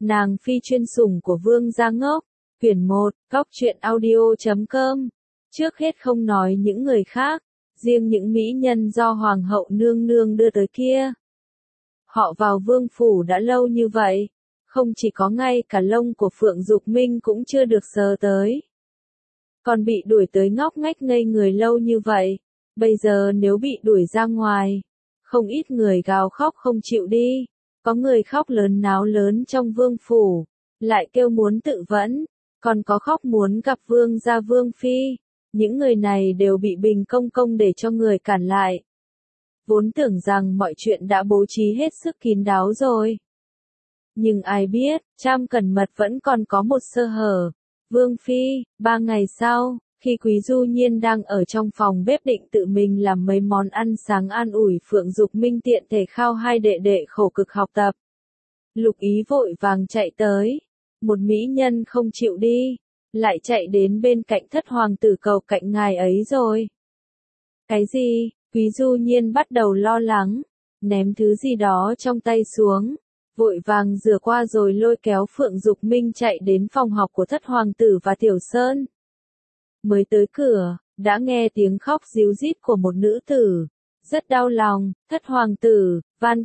Nàng phi chuyên sủng của Vương gia ngốc. Quyển 1, goctruyện audio.com. Trước hết không nói những người khác, riêng những mỹ nhân do Hoàng hậu nương nương đưa tới kia. Họ vào vương phủ đã lâu như vậy, không chỉ có ngay cả lông của Phượng Dục Minh cũng chưa được sờ tới. Còn bị đuổi tới ngóc ngách ngây người lâu như vậy, bây giờ nếu bị đuổi ra ngoài, không ít người gào khóc không chịu đi, có người khóc lớn náo lớn trong vương phủ, lại kêu muốn tự vẫn, còn có khóc muốn gặp vương gia vương phi, những người này đều bị Bình Công Công để cho người cản lại. Vốn tưởng rằng mọi chuyện đã bố trí hết sức kín đáo rồi. Nhưng ai biết, Trăm Cẩn Mật vẫn còn có một sơ hở. Vương phi, 3 ngày sau, khi Quý Du Nhiên đang ở trong phòng bếp định tự mình làm mấy món ăn sáng an ủi Phượng Dục Minh tiện thể khao hai đệ đệ khổ cực học tập. Lục Ý vội vàng chạy tới, một mỹ nhân không chịu đi, lại chạy đến bên cạnh Thất hoàng tử cầu cạnh ngài ấy rồi. Cái gì? Quý Du Nhiên bắt đầu lo lắng, ném thứ gì đó trong tay xuống, vội vàng rửa qua rồi lôi kéo Phượng Dục Minh chạy đến phòng học của Thất hoàng tử và Tiểu Sơn. Mới tới cửa, đã nghe tiếng khóc ríu rít của một nữ tử, rất đau lòng. Thất hoàng tử,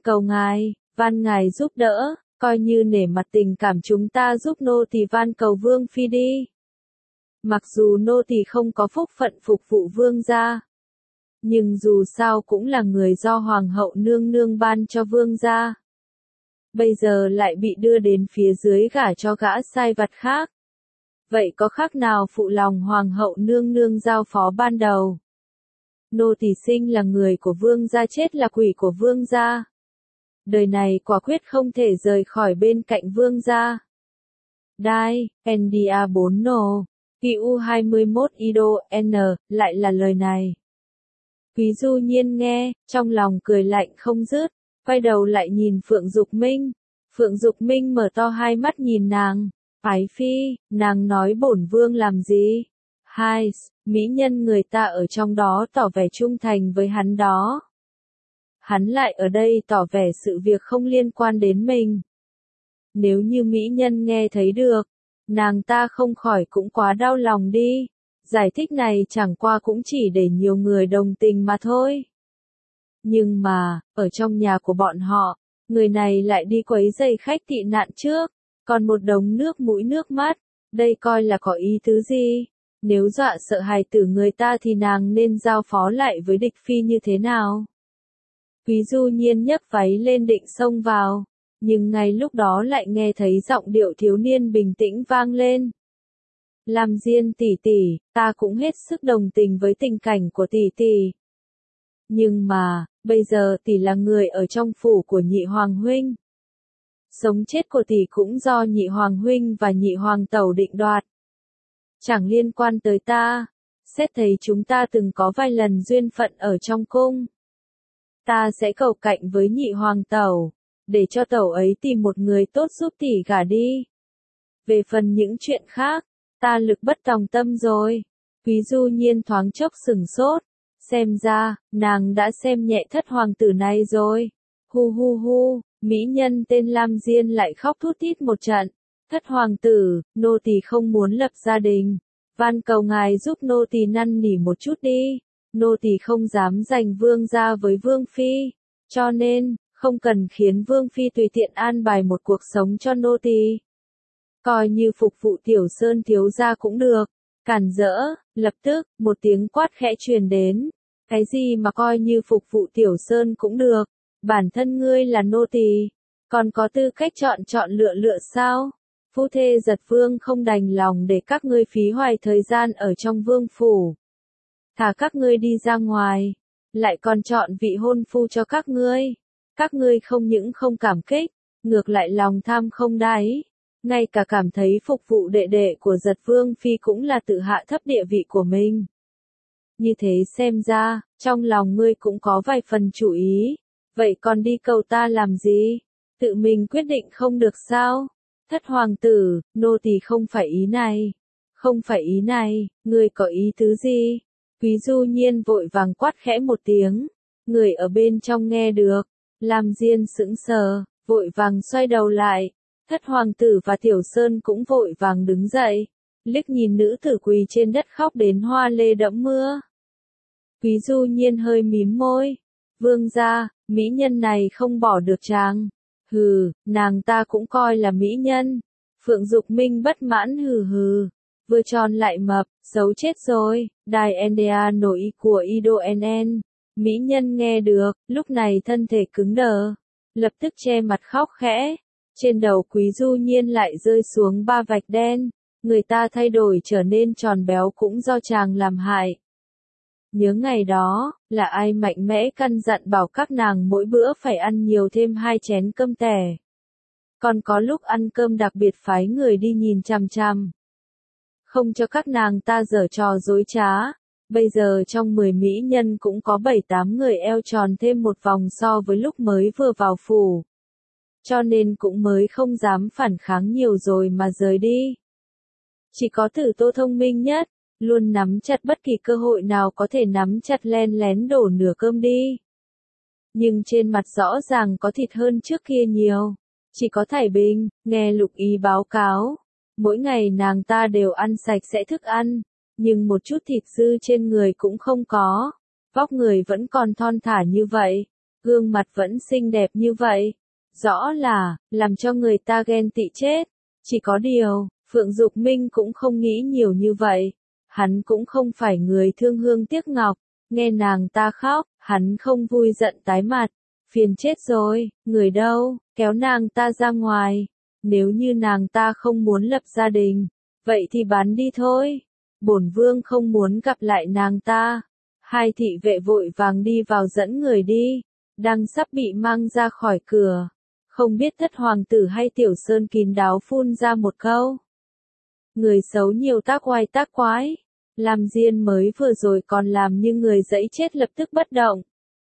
van ngài giúp đỡ, coi như nể mặt tình cảm chúng ta giúp nô tỳ van cầu vương phi đi. Mặc dù nô tỳ không có phúc phận phục vụ vương gia, nhưng dù sao cũng là người do Hoàng hậu nương nương ban cho vương gia. Bây giờ lại bị đưa đến phía dưới gả cho gã sai vặt khác. Vậy có khác nào phụ lòng Hoàng hậu nương nương giao phó ban đầu? Nô tỳ sinh là người của vương gia, chết là quỷ của vương gia. Đời này quả quyết không thể rời khỏi bên cạnh vương gia. Đai, NDA 4 nổ, QU21 IDO N, lại là lời này. Quý Du Nhiên nghe, trong lòng cười lạnh không dứt, quay đầu lại nhìn Phượng Dục Minh. Phượng Dục Minh mở to hai mắt nhìn nàng. Ái phi, nàng nói bổn vương làm gì? Hai, mỹ nhân người ta ở trong đó tỏ vẻ trung thành với hắn đó. Hắn lại ở đây tỏ vẻ sự việc không liên quan đến mình. Nếu như mỹ nhân nghe thấy được, nàng ta không khỏi cũng quá đau lòng đi. Giải thích này chẳng qua cũng chỉ để nhiều người đồng tình mà thôi. Nhưng mà, ở trong nhà của bọn họ, người này lại đi quấy rầy khách tị nạn trước, còn một đống nước mũi nước mắt, đây coi là có ý tứ gì? Nếu dọa sợ hài tử người ta thì nàng nên giao phó lại với địch phi như thế nào? Quý Du Nhiên nhấc váy lên định xông vào, nhưng ngay lúc đó lại nghe thấy giọng điệu thiếu niên bình tĩnh vang lên. Lam Diên tỷ tỷ, ta cũng hết sức đồng tình với tình cảnh của tỷ tỷ. Nhưng mà, bây giờ tỷ là người ở trong phủ của nhị hoàng huynh. Sống chết của tỷ cũng do nhị hoàng huynh và nhị hoàng tẩu định đoạt. Chẳng liên quan tới ta, xét thấy chúng ta từng có vài lần duyên phận ở trong cung. Ta sẽ cầu cạnh với nhị hoàng tẩu, để cho tẩu ấy tìm một người tốt giúp tỷ gả đi. Về phần những chuyện khác, ta lực bất tòng tâm rồi. Quý Du Nhiên thoáng chốc sửng sốt, xem ra, nàng đã xem nhẹ Thất hoàng tử này rồi. Hu hu hu, mỹ nhân tên Lam Diên lại khóc thút thít một trận. Thất hoàng tử, nô tỳ không muốn lập gia đình, van cầu ngài giúp nô tỳ năn nỉ một chút đi. Nô tỳ không dám giành vương gia với vương phi, cho nên, không cần khiến vương phi tùy tiện an bài một cuộc sống cho nô tỳ. Coi như phục vụ Tiểu Sơn thiếu gia cũng được. Cản rỡ, lập tức, một tiếng quát khẽ truyền đến. Cái gì mà coi như phục vụ Tiểu Sơn cũng được? Bản thân ngươi là nô tỳ, còn có tư cách chọn lựa sao? Phu thê Giật Vương không đành lòng để các ngươi phí hoài thời gian ở trong vương phủ. Thả các ngươi đi ra ngoài, lại còn chọn vị hôn phu cho các ngươi. Các ngươi không những không cảm kích, ngược lại lòng tham không đáy. Ngay cả cảm thấy phục vụ đệ đệ của Giật Vương phi cũng là tự hạ thấp địa vị của mình. Như thế xem ra, trong lòng ngươi cũng có vài phần chủ ý. Vậy còn đi cầu ta làm gì? Tự mình quyết định không được sao? Thất hoàng tử, nô tỳ không phải ý này. Không phải ý này, ngươi có ý tứ gì? Quý Du Nhiên vội vàng quát khẽ một tiếng. Người ở bên trong nghe được. Lam Diên sững sờ, vội vàng xoay đầu lại. Thất hoàng tử và Tiểu Sơn cũng vội vàng đứng dậy, liếc nhìn nữ tử quỳ trên đất khóc đến hoa lê đẫm mưa. Quý Du Nhiên hơi mím môi. Vương gia, mỹ nhân này không bỏ được chàng. Hừ, nàng ta cũng coi là mỹ nhân. Phượng Dục Minh bất mãn hừ hừ. Vừa tròn lại mập, xấu chết rồi. Đài NDA nổi của Ido NN. Mỹ nhân nghe được, lúc này thân thể cứng đờ. Lập tức che mặt khóc khẽ. Trên đầu Quý Du Nhiên lại rơi xuống 3 vạch đen. Người ta thay đổi trở nên tròn béo cũng do chàng làm hại. Nhớ ngày đó, là ai mạnh mẽ căn dặn bảo các nàng mỗi bữa phải ăn nhiều thêm 2 chén cơm tẻ. Còn có lúc ăn cơm đặc biệt phái người đi nhìn chằm chằm. Không cho các nàng ta giở trò dối trá. Bây giờ trong 10 mỹ nhân cũng có 7-8 người eo tròn thêm một vòng so với lúc mới vừa vào phủ. Cho nên cũng mới không dám phản kháng nhiều rồi mà rời đi. Chỉ có Tử Tô thông minh nhất, luôn nắm chặt bất kỳ cơ hội nào có thể nắm chặt len lén đổ nửa cơm đi. Nhưng trên mặt rõ ràng có thịt hơn trước kia nhiều. Chỉ có Thải Bình, nghe Lục Ý báo cáo. Mỗi ngày nàng ta đều ăn sạch sẽ thức ăn, nhưng một chút thịt dư trên người cũng không có. Vóc người vẫn còn thon thả như vậy, gương mặt vẫn xinh đẹp như vậy. Rõ là, làm cho người ta ghen tị chết. Chỉ có điều, Phượng Dục Minh cũng không nghĩ nhiều như vậy. Hắn cũng không phải người thương hương tiếc ngọc, nghe nàng ta khóc, hắn không vui giận tái mặt. Phiền chết rồi, người đâu, kéo nàng ta ra ngoài. Nếu như nàng ta không muốn lập gia đình, vậy thì bán đi thôi. Bổn vương không muốn gặp lại nàng ta. Hai thị vệ vội vàng đi vào dẫn người đi, đang sắp bị mang ra khỏi cửa. Không biết Thất hoàng tử hay Tiểu Sơn kín đáo phun ra một câu. Người xấu nhiều tác oai tác quái. Làm Diên mới vừa rồi còn làm như người dẫy chết lập tức bất động.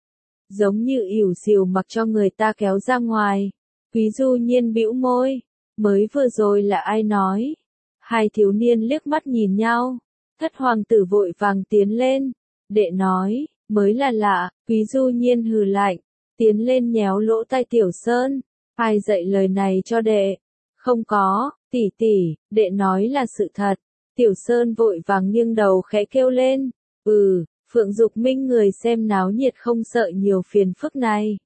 Giống như ỉu xìu mặc cho người ta kéo ra ngoài. Quý Du Nhiên bĩu môi. Mới vừa rồi là ai nói? Hai thiếu niên liếc mắt nhìn nhau. Thất hoàng tử vội vàng tiến lên. Đệ nói, mới là lạ. Quý Du Nhiên hừ lạnh. Tiến lên nhéo lỗ tai Tiểu Sơn. Ai dạy lời này cho đệ? Không có, tỷ tỷ, đệ nói là sự thật. Tiểu Sơn vội vàng nghiêng đầu khẽ kêu lên. Phượng Dục Minh người xem náo nhiệt không sợ nhiều phiền phức này.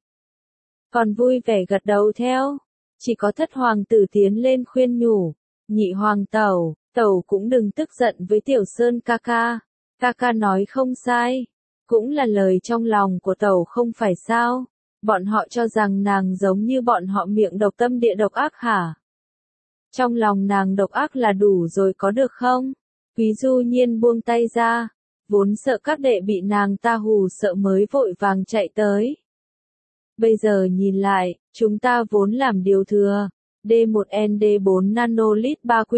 Còn vui vẻ gật đầu theo. Chỉ có Thất hoàng tử tiến lên khuyên nhủ. Nhị hoàng tẩu, tẩu cũng đừng tức giận với Tiểu Sơn ca ca. Ca ca nói không sai. Cũng là lời trong lòng của tẩu không phải sao. Bọn họ cho rằng nàng giống như bọn họ miệng độc tâm địa độc ác hả? Trong lòng nàng độc ác là đủ rồi có được không? Quý Du Nhiên buông tay ra. Vốn sợ các đệ bị nàng ta hù sợ mới vội vàng chạy tới. Bây giờ nhìn lại, chúng ta vốn làm điều thừa. D1ND4 nanolit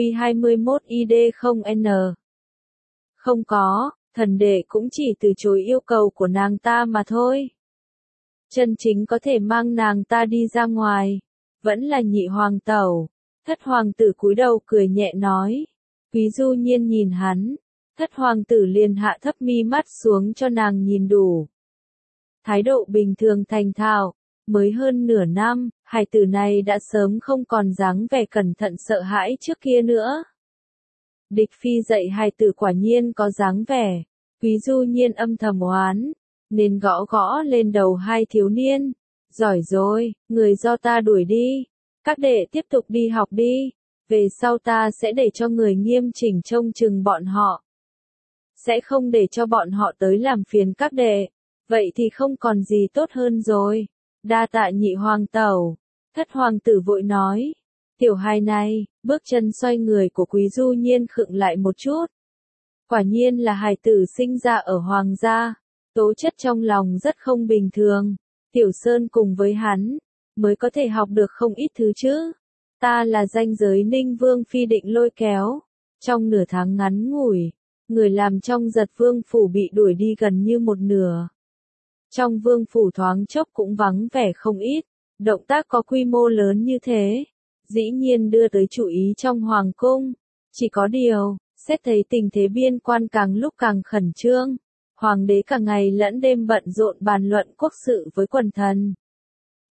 3Q21ID0N. Không có, thần đệ cũng chỉ từ chối yêu cầu của nàng ta mà thôi. Chân chính có thể mang nàng ta đi ra ngoài. Vẫn là nhị hoàng tẩu. Thất hoàng tử cúi đầu cười nhẹ nói. Quý Du Nhiên nhìn hắn. Thất hoàng tử liền hạ thấp mi mắt xuống cho nàng nhìn đủ. Thái độ bình thường thành thạo. Mới hơn nửa năm, hài tử này đã sớm không còn dáng vẻ cẩn thận sợ hãi trước kia nữa. Địch Phi dạy hài tử quả nhiên có dáng vẻ. Quý Du Nhiên âm thầm oán. Nên gõ gõ lên đầu hai thiếu niên. Giỏi rồi, người do ta đuổi đi. Các đệ tiếp tục đi học đi. Về sau ta sẽ để cho người nghiêm chỉnh trông chừng bọn họ. Sẽ không để cho bọn họ tới làm phiền các đệ. Vậy thì không còn gì tốt hơn rồi. Đa tạ nhị hoàng tẩu. Thất hoàng tử vội nói. Tiểu hài này, bước chân xoay người của Quý Du Nhiên khựng lại một chút. Quả nhiên là hài tử sinh ra ở hoàng gia. Tố chất trong lòng rất không bình thường. Tiểu Sơn cùng với hắn, mới có thể học được không ít thứ chứ. Ta là danh giới Ninh Vương Phi định lôi kéo. Trong nửa tháng ngắn ngủi, người làm trong Giật Vương Phủ bị đuổi đi gần như một nửa. Trong Vương Phủ thoáng chốc cũng vắng vẻ không ít. Động tác có quy mô lớn như thế, dĩ nhiên đưa tới chú ý trong Hoàng cung. Chỉ có điều, xét thấy tình thế biên quan càng lúc càng khẩn trương. Hoàng đế cả ngày lẫn đêm bận rộn bàn luận quốc sự với quần thần.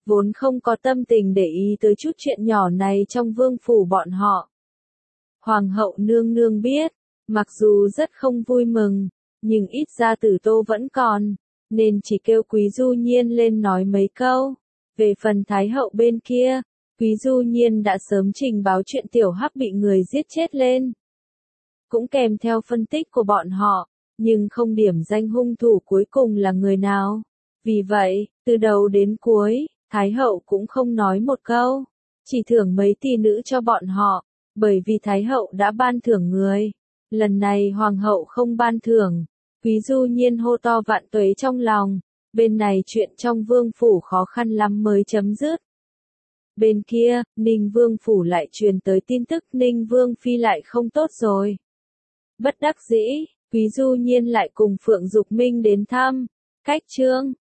vốn không có tâm tình để ý tới chút chuyện nhỏ này trong vương phủ bọn họ. Hoàng hậu nương nương biết, mặc dù rất không vui mừng, nhưng ít ra Tử Tô vẫn còn, nên chỉ kêu Quý Du Nhiên lên nói mấy câu. Về phần Thái hậu bên kia, Quý Du Nhiên đã sớm trình báo chuyện Tiểu Hắc bị người giết chết lên. Cũng kèm theo phân tích của bọn họ, nhưng không điểm danh hung thủ cuối cùng là người nào. Vì vậy, từ đầu đến cuối, Thái hậu cũng không nói một câu, chỉ thưởng mấy tỷ nữ cho bọn họ, bởi vì Thái hậu đã ban thưởng người. Lần này Hoàng hậu không ban thưởng, Quý Du Nhiên hô to vạn tuế trong lòng, bên này chuyện trong vương phủ khó khăn lắm mới chấm dứt. Bên kia, Ninh Vương phủ lại truyền tới tin tức Ninh Vương phi lại không tốt rồi. Bất đắc dĩ, Quý Du Nhiên lại cùng Phượng Dục Minh đến thăm. Cách chương